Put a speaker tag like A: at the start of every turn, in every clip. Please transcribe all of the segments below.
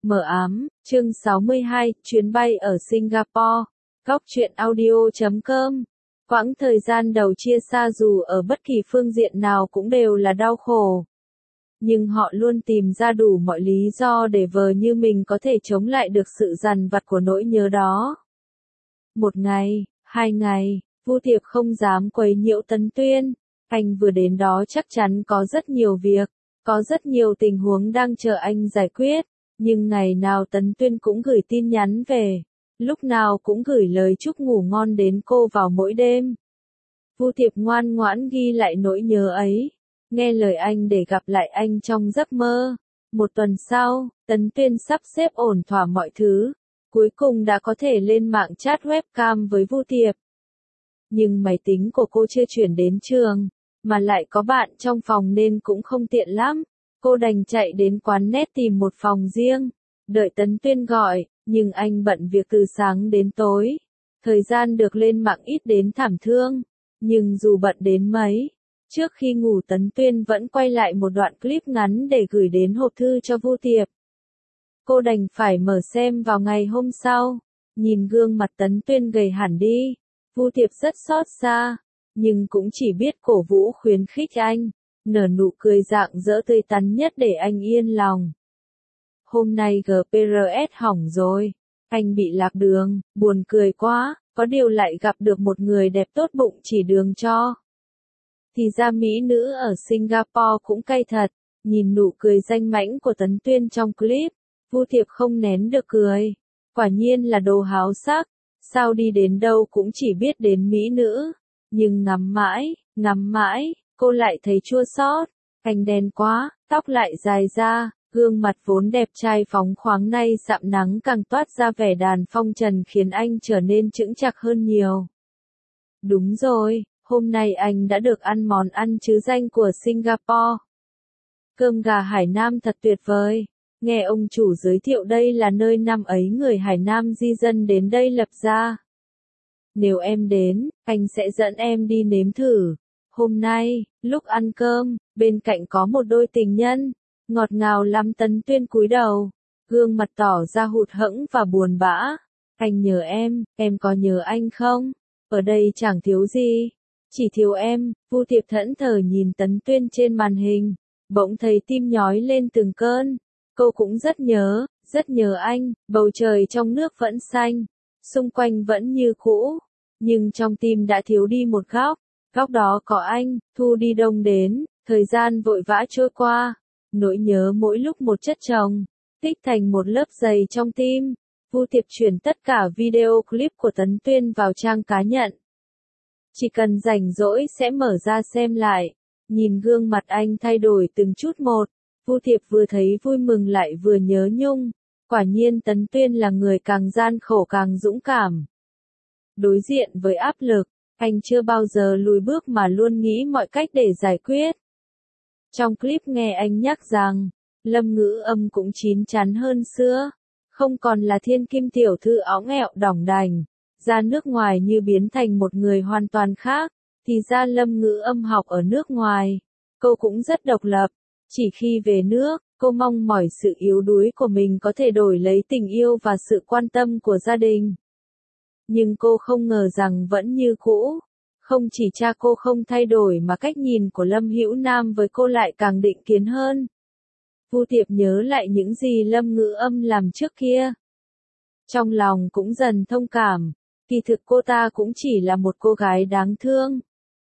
A: Mờ ám, chương 62, chuyến bay ở Singapore. Góc truyện audio.com. Quãng thời gian đầu chia xa dù ở bất kỳ phương diện nào cũng đều là đau khổ. Nhưng họ luôn tìm ra đủ mọi lý do để vờ như mình có thể chống lại được sự dằn vặt của nỗi nhớ đó. Một ngày, 2 ngày, Vu Thiệp không dám quấy nhiễu Tấn Tuyên. Anh vừa đến đó chắc chắn có rất nhiều việc, có rất nhiều tình huống đang chờ anh giải quyết. Nhưng ngày nào Tấn Tuyên cũng gửi tin nhắn về, lúc nào cũng gửi lời chúc ngủ ngon đến cô vào mỗi đêm. Vu Thiệp ngoan ngoãn ghi lại nỗi nhớ ấy, nghe lời anh để gặp lại anh trong giấc mơ. Một tuần sau, Tấn Tuyên sắp xếp ổn thỏa mọi thứ, cuối cùng đã có thể lên mạng chat webcam với Vu Thiệp. Nhưng máy tính của cô chưa chuyển đến trường, mà lại có bạn trong phòng nên cũng không tiện lắm. Cô đành chạy đến quán net tìm một phòng riêng, đợi Tấn Tuyên gọi, nhưng anh bận việc từ sáng đến tối. Thời gian được lên mạng ít đến thảm thương, nhưng dù bận đến mấy, trước khi ngủ Tấn Tuyên vẫn quay lại một đoạn clip ngắn để gửi đến hộp thư cho Vu Thiệp. Cô đành phải mở xem vào ngày hôm sau, nhìn gương mặt Tấn Tuyên gầy hẳn đi, Vu Thiệp rất xót xa, nhưng cũng chỉ biết cổ vũ khuyến khích anh. Nở nụ cười rạng rỡ tươi tắn nhất để anh yên lòng. Hôm nay GPS hỏng rồi, anh bị lạc đường, buồn cười quá, có điều lại gặp được một người đẹp tốt bụng chỉ đường cho. Thì ra mỹ nữ ở Singapore cũng cay thật, nhìn nụ cười danh mãnh của Tấn Tuyên trong clip, Vu Thiệp không nén được cười. Quả nhiên là đồ háo sắc, sao đi đến đâu cũng chỉ biết đến mỹ nữ, nhưng ngắm mãi. Cô lại thấy chua xót, anh đen quá, tóc lại dài ra, gương mặt vốn đẹp trai phóng khoáng nay sạm nắng càng toát ra vẻ đàn phong trần khiến anh trở nên chững chạc hơn nhiều. Đúng rồi, hôm nay anh đã được ăn món ăn trứ danh của Singapore. Cơm gà Hải Nam thật tuyệt vời, nghe ông chủ giới thiệu đây là nơi năm ấy người Hải Nam di dân đến đây lập ra. Nếu em đến, anh sẽ dẫn em đi nếm thử. Hôm nay, lúc ăn cơm, bên cạnh có một đôi tình nhân, ngọt ngào lắm. Tấn Tuyên cúi đầu, gương mặt tỏ ra hụt hẫng và buồn bã. Anh nhớ em có nhớ anh không? Ở đây chẳng thiếu gì, chỉ thiếu em. Vu Thiệp thẫn thờ nhìn Tấn Tuyên trên màn hình, bỗng thấy tim nhói lên từng cơn. Cô cũng rất nhớ anh, bầu trời trong nước vẫn xanh, xung quanh vẫn như cũ, nhưng trong tim đã thiếu đi một góc. Góc đó có anh. Thu đi đông đến, thời gian vội vã trôi qua, nỗi nhớ mỗi lúc một chất chồng, tích thành một lớp dày trong tim. Vu Thiệp chuyển tất cả video clip của Tấn Tuyên vào trang cá nhân. Chỉ cần rảnh rỗi sẽ mở ra xem lại, nhìn gương mặt anh thay đổi từng chút một, Vu Thiệp vừa thấy vui mừng lại vừa nhớ nhung. Quả nhiên Tấn Tuyên là người càng gian khổ càng dũng cảm. Đối diện với áp lực, anh chưa bao giờ lùi bước mà luôn nghĩ mọi cách để giải quyết. Trong clip nghe anh nhắc rằng, Lâm Ngữ Âm cũng chín chắn hơn xưa, không còn là thiên kim tiểu thư óng ẹo đỏng đành, ra nước ngoài như biến thành một người hoàn toàn khác. Thì ra Lâm Ngữ Âm học ở nước ngoài, cô cũng rất độc lập, chỉ khi về nước, cô mong mỏi sự yếu đuối của mình có thể đổi lấy tình yêu và sự quan tâm của gia đình. Nhưng cô không ngờ rằng vẫn như cũ. Không chỉ cha cô không thay đổi mà cách nhìn của Lâm Hữu Nam với cô lại càng định kiến hơn. Vu Thiệp nhớ lại những gì Lâm Ngữ Âm làm trước kia. Trong lòng cũng dần thông cảm, kỳ thực cô ta cũng chỉ là một cô gái đáng thương.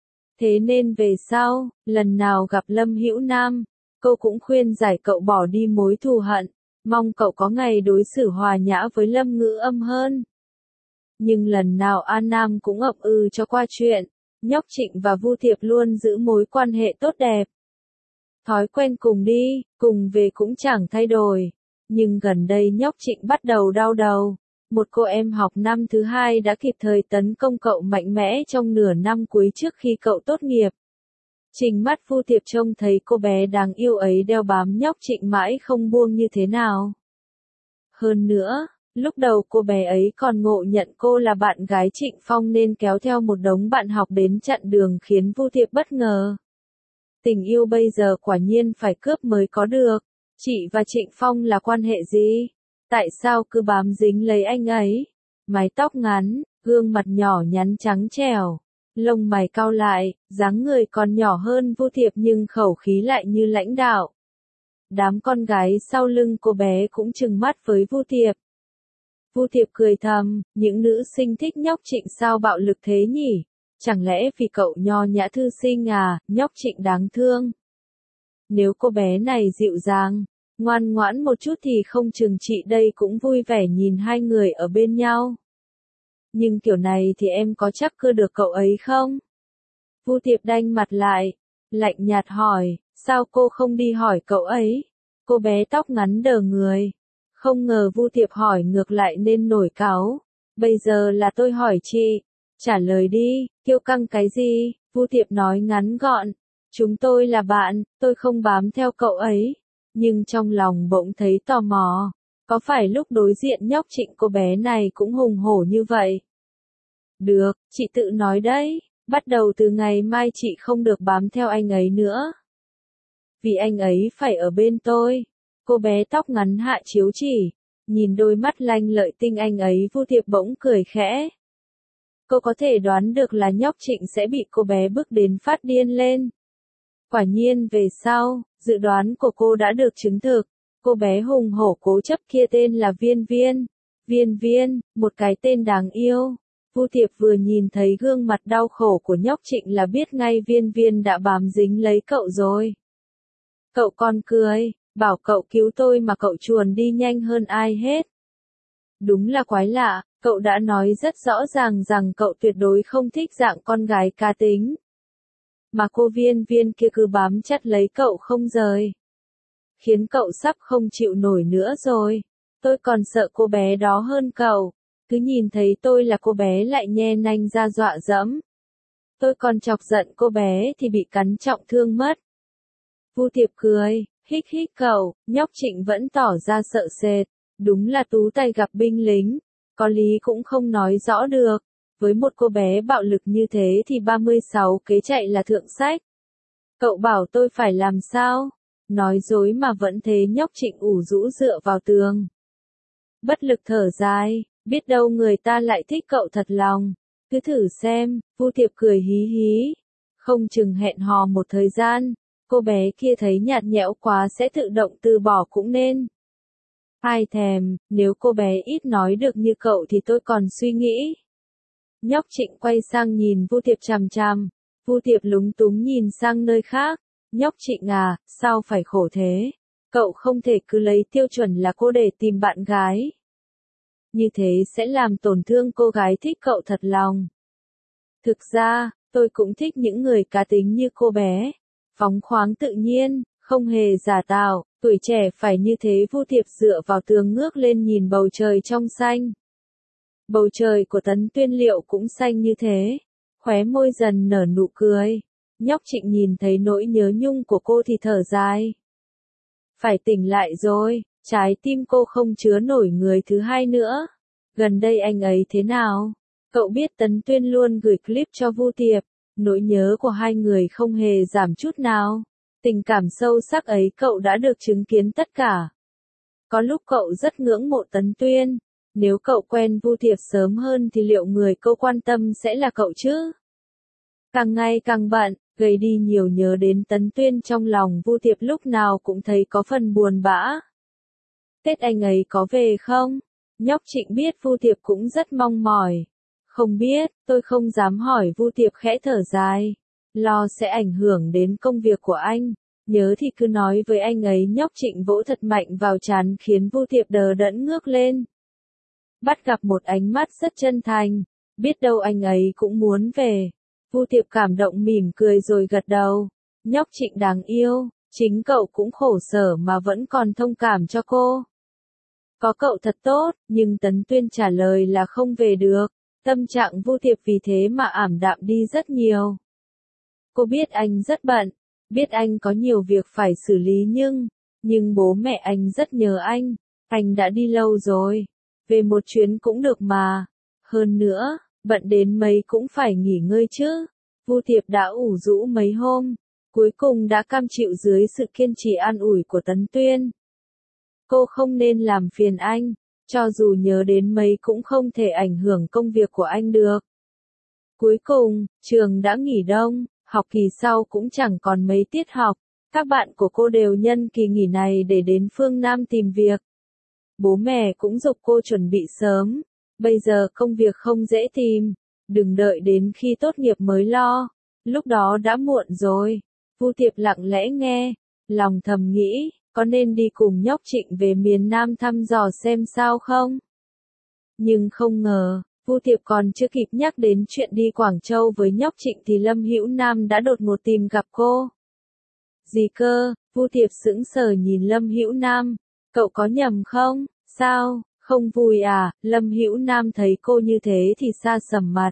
A: Thế nên về sau, lần nào gặp Lâm Hữu Nam, cô cũng khuyên giải cậu bỏ đi mối thù hận, mong cậu có ngày đối xử hòa nhã với Lâm Ngữ Âm hơn. Nhưng lần nào An Nam cũng ậm ừ cho qua chuyện, Nhóc Trịnh và Vu Thiệp luôn giữ mối quan hệ tốt đẹp. Thói quen cùng đi, cùng về cũng chẳng thay đổi. Nhưng gần đây Nhóc Trịnh bắt đầu đau đầu. Một cô em học năm thứ 2 đã kịp thời tấn công cậu mạnh mẽ trong nửa năm cuối trước khi cậu tốt nghiệp. Trình mắt Vu Thiệp trông thấy cô bé đáng yêu ấy đeo bám Nhóc Trịnh mãi không buông như thế nào. Hơn nữa, lúc đầu cô bé ấy còn ngộ nhận cô là bạn gái Trịnh Phong nên kéo theo một đống bạn học đến chặn đường khiến Vu Thiệp bất ngờ. Tình yêu bây giờ quả nhiên phải cướp mới có được. Chị và Trịnh Phong là quan hệ gì? Tại sao cứ bám dính lấy anh ấy? Mái tóc ngắn, gương mặt nhỏ nhắn trắng trẻo, lông mày cau lại, dáng người còn nhỏ hơn Vu Thiệp nhưng khẩu khí lại như lãnh đạo. Đám con gái sau lưng cô bé cũng trừng mắt với Vu Thiệp. Vu Thiệp cười thầm, những nữ sinh thích nhóc Trịnh sao bạo lực thế nhỉ? Chẳng lẽ vì cậu nho nhã thư sinh à, nhóc Trịnh đáng thương. Nếu cô bé này dịu dàng, ngoan ngoãn một chút thì không chừng chị đây cũng vui vẻ nhìn hai người ở bên nhau. Nhưng kiểu này thì em có chắc cưa được cậu ấy không? Vu Thiệp đanh mặt lại, lạnh nhạt hỏi, sao cô không đi hỏi cậu ấy? Cô bé tóc ngắn đờ người. Không ngờ Vu Thiệp hỏi ngược lại nên nổi cáu. Bây giờ là tôi hỏi chị. Trả lời đi, kiêu căng cái gì? Vu Thiệp nói ngắn gọn. Chúng tôi là bạn, tôi không bám theo cậu ấy. Nhưng trong lòng bỗng thấy tò mò. Có phải lúc đối diện nhóc Trịnh cô bé này cũng hùng hổ như vậy? Được, chị tự nói đấy. Bắt đầu từ ngày mai chị không được bám theo anh ấy nữa. Vì anh ấy phải ở bên tôi. Cô bé tóc ngắn hạ chiếu chỉ. Nhìn đôi mắt lanh lợi tinh anh ấy, Vu Thiệp bỗng cười khẽ. Cô có thể đoán được là nhóc Trịnh sẽ bị cô bé bức đến phát điên lên. Quả nhiên về sau, dự đoán của cô đã được chứng thực. Cô bé hùng hổ cố chấp kia tên là Viên Viên. Viên Viên, một cái tên đáng yêu. Vu Thiệp vừa nhìn thấy gương mặt đau khổ của nhóc Trịnh là biết ngay Viên Viên đã bám dính lấy cậu rồi. Cậu còn cười, bảo cậu cứu tôi mà cậu chuồn đi nhanh hơn ai hết. Đúng là quái lạ, cậu đã nói rất rõ ràng rằng cậu tuyệt đối không thích dạng con gái cá tính. Mà cô Viên Viên kia cứ bám chặt lấy cậu không rời. Khiến cậu sắp không chịu nổi nữa rồi. Tôi còn sợ cô bé đó hơn cậu. Cứ nhìn thấy tôi là cô bé lại nhe nanh ra dọa dẫm. Tôi còn chọc giận cô bé thì bị cắn trọng thương mất. Vu Thiệp cười, hích hích cậu, nhóc Trịnh vẫn tỏ ra sợ sệt. Đúng là tú tài gặp binh lính. Có lý cũng không nói rõ được. Với một cô bé bạo lực như thế thì 36 kế chạy là thượng sách. Cậu bảo tôi phải làm sao? Nói dối mà vẫn thế, nhóc Trịnh ủ rũ dựa vào tường. Bất lực thở dài, biết đâu người ta lại thích cậu thật lòng. Cứ thử xem, Vu Thiệp cười hí hí. Không chừng hẹn hò một thời gian, cô bé kia thấy nhạt nhẽo quá sẽ tự động từ bỏ cũng nên. Ai thèm, nếu cô bé ít nói được như cậu thì tôi còn suy nghĩ. Nhóc Trịnh quay sang nhìn Vu Thiệp chằm chằm. Vu Thiệp lúng túng nhìn sang nơi khác. Nhóc Trịnh à, sao phải khổ thế? Cậu không thể cứ lấy tiêu chuẩn là cô để tìm bạn gái. Như thế sẽ làm tổn thương cô gái thích cậu thật lòng. Thực ra, tôi cũng thích những người cá tính như cô bé. Phóng khoáng tự nhiên, không hề giả tạo, tuổi trẻ phải như thế. Vu Thiệp dựa vào tường ngước lên nhìn bầu trời trong xanh. Bầu trời của Tấn Tuyên liệu cũng xanh như thế. Khóe môi dần nở nụ cười. Nhóc Trịnh nhìn thấy nỗi nhớ nhung của cô thì thở dài. Phải tỉnh lại rồi, trái tim cô không chứa nổi người thứ hai nữa. Gần đây anh ấy thế nào? Cậu biết Tấn Tuyên luôn gửi clip cho Vu Thiệp. Nỗi nhớ của hai người không hề giảm chút nào. Tình cảm sâu sắc ấy cậu đã được chứng kiến tất cả. Có lúc cậu rất ngưỡng mộ Tấn Tuyên. Nếu cậu quen Vu Thiệp sớm hơn thì liệu người cô quan tâm sẽ là cậu chứ? Càng ngày càng bận, gầy đi nhiều, nhớ đến Tấn Tuyên trong lòng Vu Thiệp lúc nào cũng thấy có phần buồn bã. Tết anh ấy có về không? Nhóc Trịnh biết Vu Thiệp cũng rất mong mỏi. Không biết, tôi không dám hỏi. Vu Thiệp khẽ thở dài. Lo sẽ ảnh hưởng đến công việc của anh. Nhớ thì cứ nói với anh ấy. Nhóc Trịnh vỗ thật mạnh vào trán khiến Vu Thiệp đờ đẫn ngước lên. Bắt gặp một ánh mắt rất chân thành. Biết đâu anh ấy cũng muốn về. Vu Thiệp cảm động mỉm cười rồi gật đầu. Nhóc Trịnh đáng yêu, chính cậu cũng khổ sở mà vẫn còn thông cảm cho cô. Có cậu thật tốt, nhưng Tấn Tuyên trả lời là không về được. Tâm trạng Vu Thiệp vì thế mà ảm đạm đi rất nhiều. Cô biết anh rất bận, biết anh có nhiều việc phải xử lý nhưng bố mẹ anh rất nhớ anh đã đi lâu rồi. Về một chuyến cũng được mà. Hơn nữa, bận đến mấy cũng phải nghỉ ngơi chứ. Vu Thiệp đã ủ rũ mấy hôm, cuối cùng đã cam chịu dưới sự kiên trì an ủi của Tấn Tuyên. cô không nên làm phiền anh, cho dù nhớ đến mấy cũng không thể ảnh hưởng công việc của anh được. Cuối cùng, trường đã nghỉ đông, học kỳ sau cũng chẳng còn mấy tiết học, các bạn của cô đều nhân kỳ nghỉ này để đến phương Nam tìm việc. Bố mẹ cũng giục cô chuẩn bị sớm, bây giờ công việc không dễ tìm, đừng đợi đến khi tốt nghiệp mới lo, lúc đó đã muộn rồi. Vu Tiệp lặng lẽ nghe, lòng thầm nghĩ, có nên đi cùng nhóc Trịnh về miền Nam thăm dò xem sao không? Nhưng không ngờ, Vu Tiệp còn chưa kịp nhắc đến chuyện đi Quảng Châu với nhóc Trịnh thì Lâm Hữu Nam đã đột ngột tìm gặp cô. Gì cơ? Vu Tiệp sững sờ nhìn Lâm Hữu Nam, cậu có nhầm không? Sao, không vui à? Lâm Hữu Nam thấy cô như thế thì sa sầm mặt.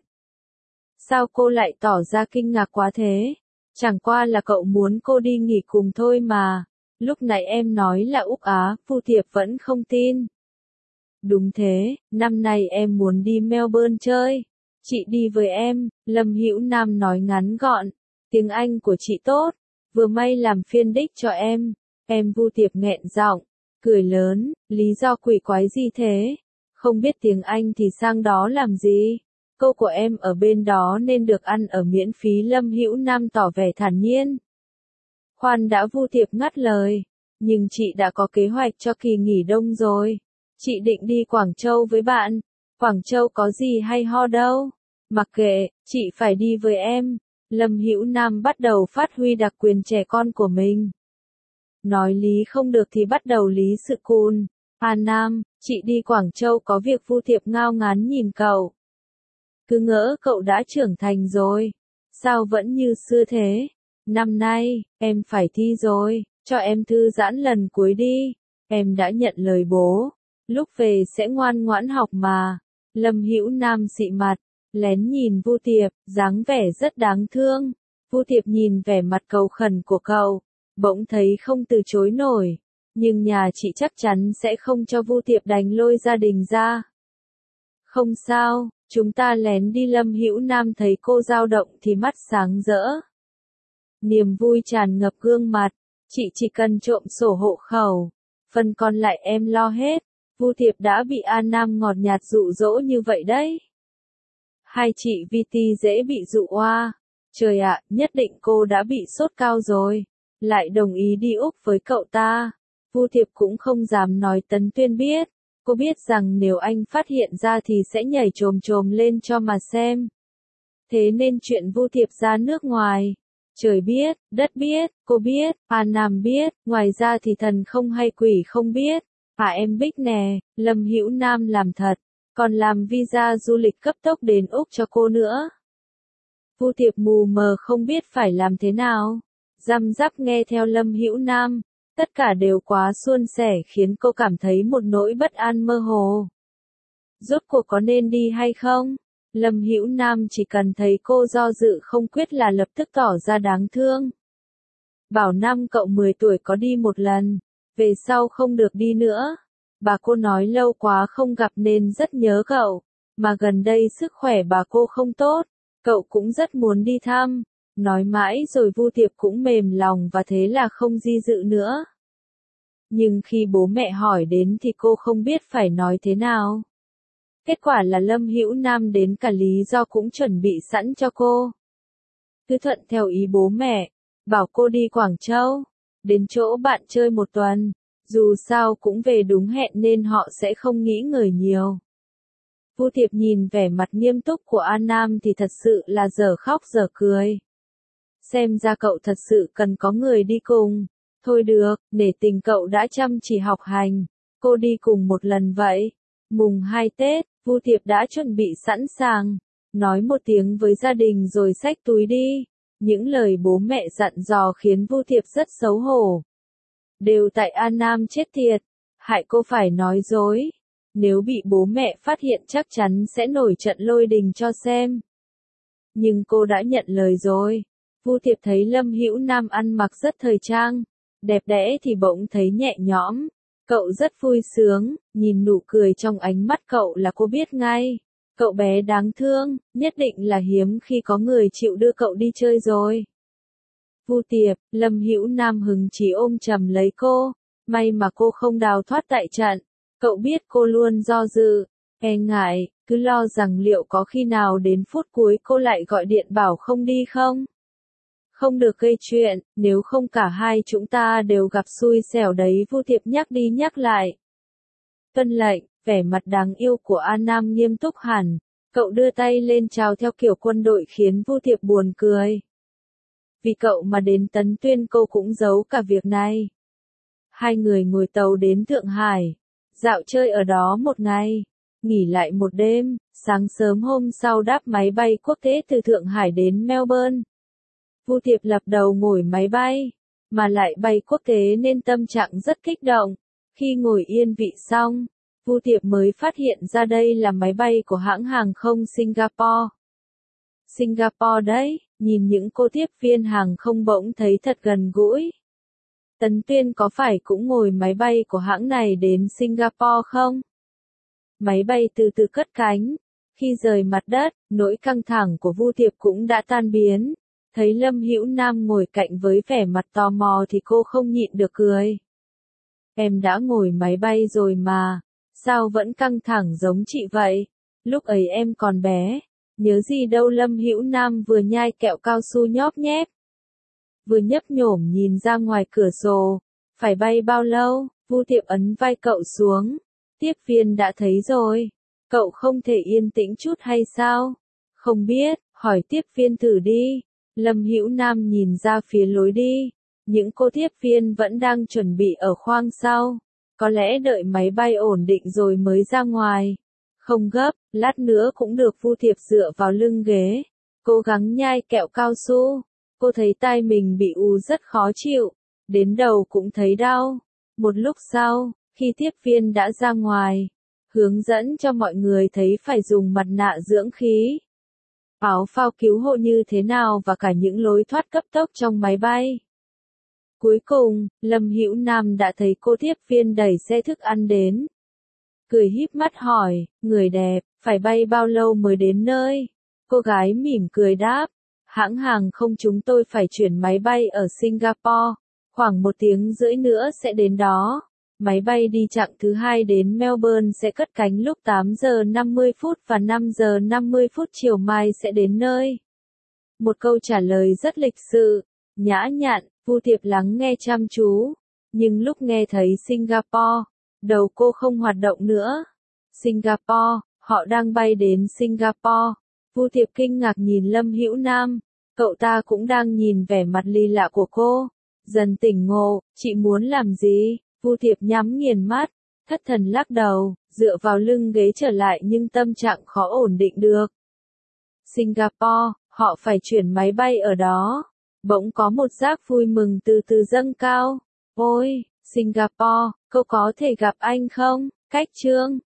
A: Sao cô lại tỏ ra kinh ngạc quá thế? Chẳng qua là cậu muốn cô đi nghỉ cùng thôi mà. Lúc nãy em nói là Úc Á, Vu Tiệp vẫn không tin. Đúng thế, năm nay em muốn đi Melbourne chơi. Chị đi với em, Lâm Hữu Nam nói ngắn gọn. Tiếng Anh của chị tốt, vừa may làm phiên đích cho em. Em Vu Tiệp nghẹn giọng, cười lớn, lý do quỷ quái gì thế? Không biết tiếng Anh thì sang đó làm gì? Cô của em ở bên đó nên được ăn ở miễn phí. Lâm Hữu Nam tỏ vẻ thản nhiên. Khoan đã, Vu Tiệp ngắt lời, nhưng chị đã có kế hoạch cho kỳ nghỉ đông rồi. Chị định đi Quảng Châu với bạn. Quảng Châu có gì hay ho đâu. Mặc kệ, chị phải đi với em. Lâm Hữu Nam bắt đầu phát huy đặc quyền trẻ con của mình. Nói lý không được thì bắt đầu lý sự cùn. À Nam, chị đi Quảng Châu có việc. Vu Tiệp ngao ngán nhìn cậu. Cứ ngỡ cậu đã trưởng thành rồi. Sao vẫn như xưa thế? Năm nay, em phải thi rồi, cho em thư giãn lần cuối đi. Em đã nhận lời bố, lúc về sẽ ngoan ngoãn học mà. Lâm Hữu Nam xị mặt, lén nhìn Vu Tiệp, dáng vẻ rất đáng thương. Vu Tiệp nhìn vẻ mặt cầu khẩn của cậu, bỗng thấy không từ chối nổi. Nhưng nhà chị chắc chắn sẽ không cho. Vu Tiệp đành lôi gia đình ra. Không sao, chúng ta lén đi. Lâm Hữu Nam thấy cô dao động thì mắt sáng rỡ. Niềm vui tràn ngập gương mặt, chị chỉ cần trộm sổ hộ khẩu, phần còn lại em lo hết. Vu Tiệp đã bị A Nam ngọt nhạt dụ dỗ như vậy đấy. Hai chị VT dễ bị dụ oa. Trời ạ, nhất định cô đã bị sốt cao rồi, lại đồng ý đi Úc với cậu ta. Vu Tiệp cũng không dám nói Tấn Tuyên biết, cô biết rằng nếu anh phát hiện ra thì sẽ nhảy chồm chồm lên cho mà xem. Thế nên chuyện Vu Tiệp ra nước ngoài, trời biết, đất biết, cô biết, A Nam biết, ngoài ra thì thần không hay quỷ không biết. À em Bích nè, Lâm Hữu Nam làm thật, còn làm visa du lịch cấp tốc đến Úc cho cô nữa. Vu Tiệp mù mờ không biết phải làm thế nào. Răm rắp nghe theo Lâm Hữu Nam, tất cả đều quá suôn sẻ khiến cô cảm thấy một nỗi bất an mơ hồ. Rốt cuộc có nên đi hay không? Lâm Hữu Nam chỉ cần thấy cô do dự không quyết là lập tức tỏ ra đáng thương. Bảo năm cậu 10 tuổi có đi một lần, về sau không được đi nữa. Bà cô nói lâu quá không gặp nên rất nhớ cậu, mà gần đây sức khỏe bà cô không tốt, cậu cũng rất muốn đi thăm. Nói mãi rồi Vu Tiệp cũng mềm lòng và thế là không di dự nữa. Nhưng khi bố mẹ hỏi đến thì cô không biết phải nói thế nào. Kết quả là Lâm Hữu Nam đến cả lý do cũng chuẩn bị sẵn cho cô. Cứ thuận theo ý bố mẹ, bảo cô đi Quảng Châu, đến chỗ bạn chơi một tuần, dù sao cũng về đúng hẹn nên họ sẽ không nghĩ ngợi nhiều. Vu Tiệp nhìn vẻ mặt nghiêm túc của An Nam thì thật sự là dở khóc dở cười. Xem ra cậu thật sự cần có người đi cùng. Thôi được, nể tình cậu đã chăm chỉ học hành, cô đi cùng một lần vậy. Mùng 2 Tết, Vu Tiệp đã chuẩn bị sẵn sàng, nói một tiếng với gia đình rồi xách túi đi. Những lời bố mẹ dặn dò khiến Vu Tiệp rất xấu hổ. Đều tại An Nam chết tiệt, hại cô phải nói dối. Nếu bị bố mẹ phát hiện chắc chắn sẽ nổi trận lôi đình cho xem. Nhưng cô đã nhận lời rồi. Vu Tiệp thấy Lâm Hữu Nam ăn mặc rất thời trang, đẹp đẽ thì bỗng thấy nhẹ nhõm. Cậu rất vui sướng, nhìn nụ cười trong ánh mắt cậu là cô biết ngay. Cậu bé đáng thương, nhất định là hiếm khi có người chịu đưa cậu đi chơi rồi. Vu Tiệp, Lâm Hữu Nam hứng chí ôm chầm lấy cô, May mà cô không đào thoát tại trận. Cậu biết cô luôn do dự, e ngại, cứ lo rằng liệu có khi nào đến phút cuối cô lại gọi điện bảo không đi không? Không được gây chuyện, nếu không cả hai chúng ta đều gặp xui xẻo đấy, Vu Tiệp nhắc đi nhắc lại. Tuân lệnh, vẻ mặt đáng yêu của An Nam nghiêm túc hẳn, cậu đưa tay lên chào theo kiểu quân đội khiến Vu Tiệp buồn cười. Vì cậu mà đến Tấn Tuyên cô cũng giấu cả việc này. Hai người ngồi tàu đến Thượng Hải, dạo chơi ở đó một ngày, nghỉ lại một đêm, sáng sớm hôm sau đáp máy bay quốc tế từ Thượng Hải đến Melbourne. Vu Tiệp lập đầu ngồi máy bay, mà lại bay quốc tế nên tâm trạng rất kích động. Khi ngồi yên vị xong, Vu Tiệp mới phát hiện ra đây là máy bay của hãng hàng không Singapore. Singapore đấy, nhìn những cô tiếp viên hàng không bỗng thấy thật gần gũi. Tấn Tuyên có phải cũng ngồi máy bay của hãng này đến Singapore không? Máy bay từ từ cất cánh. Khi rời mặt đất, nỗi căng thẳng của Vu Tiệp cũng đã tan biến. Thấy Lâm Hữu Nam ngồi cạnh với vẻ mặt tò mò thì cô không nhịn được cười. Em đã ngồi máy bay rồi mà, sao vẫn căng thẳng giống chị vậy? Lúc ấy em còn bé, nhớ gì đâu. Lâm Hữu Nam vừa nhai kẹo cao su nhóp nhép, vừa nhấp nhổm nhìn ra ngoài cửa sổ. Phải bay bao lâu? Vu Tiệp ấn vai cậu xuống. Tiếp viên đã thấy rồi. Cậu không thể yên tĩnh chút hay sao? Không biết, hỏi tiếp viên thử đi. Lâm Hữu Nam nhìn ra phía lối đi. Những cô tiếp viên vẫn đang chuẩn bị ở khoang sau. Có lẽ đợi máy bay ổn định rồi mới ra ngoài. Không gấp, lát nữa cũng được. Vu Tiệp dựa vào lưng ghế, cố gắng nhai kẹo cao su. Cô thấy tai mình bị ù rất khó chịu, đến đầu cũng thấy đau. Một lúc sau, khi tiếp viên đã ra ngoài, hướng dẫn cho mọi người thấy phải dùng mặt nạ dưỡng khí, áo phao cứu hộ như thế nào và cả những lối thoát cấp tốc trong máy bay. Cuối cùng, Lâm Hữu Nam đã thấy cô tiếp viên đẩy xe thức ăn đến. Cười híp mắt hỏi, người đẹp, phải bay bao lâu mới đến nơi? Cô gái mỉm cười đáp, hãng hàng không chúng tôi phải chuyển máy bay ở Singapore, khoảng 1 tiếng rưỡi nữa sẽ đến đó. Máy bay đi chặng thứ 2 đến Melbourne sẽ cất cánh lúc 8 giờ 50 phút và 5 giờ 50 phút chiều mai sẽ đến nơi. Một câu trả lời rất lịch sự, nhã nhặn. Vu Tiệp lắng nghe chăm chú, nhưng lúc nghe thấy Singapore, đầu cô không hoạt động nữa. Singapore, họ đang bay đến Singapore. Vu Tiệp kinh ngạc nhìn Lâm Hữu Nam, cậu ta cũng đang nhìn vẻ mặt ly lạ của cô. Dần tỉnh ngộ, chị muốn làm gì? Vu Tiệp nhắm nghiền mắt, thất thần lắc đầu, dựa vào lưng ghế trở lại nhưng tâm trạng khó ổn định được. Singapore, họ phải chuyển máy bay ở đó. Bỗng có một giác vui mừng từ từ dâng cao. Ôi, Singapore, cô có thể gặp anh không? Cách Trương.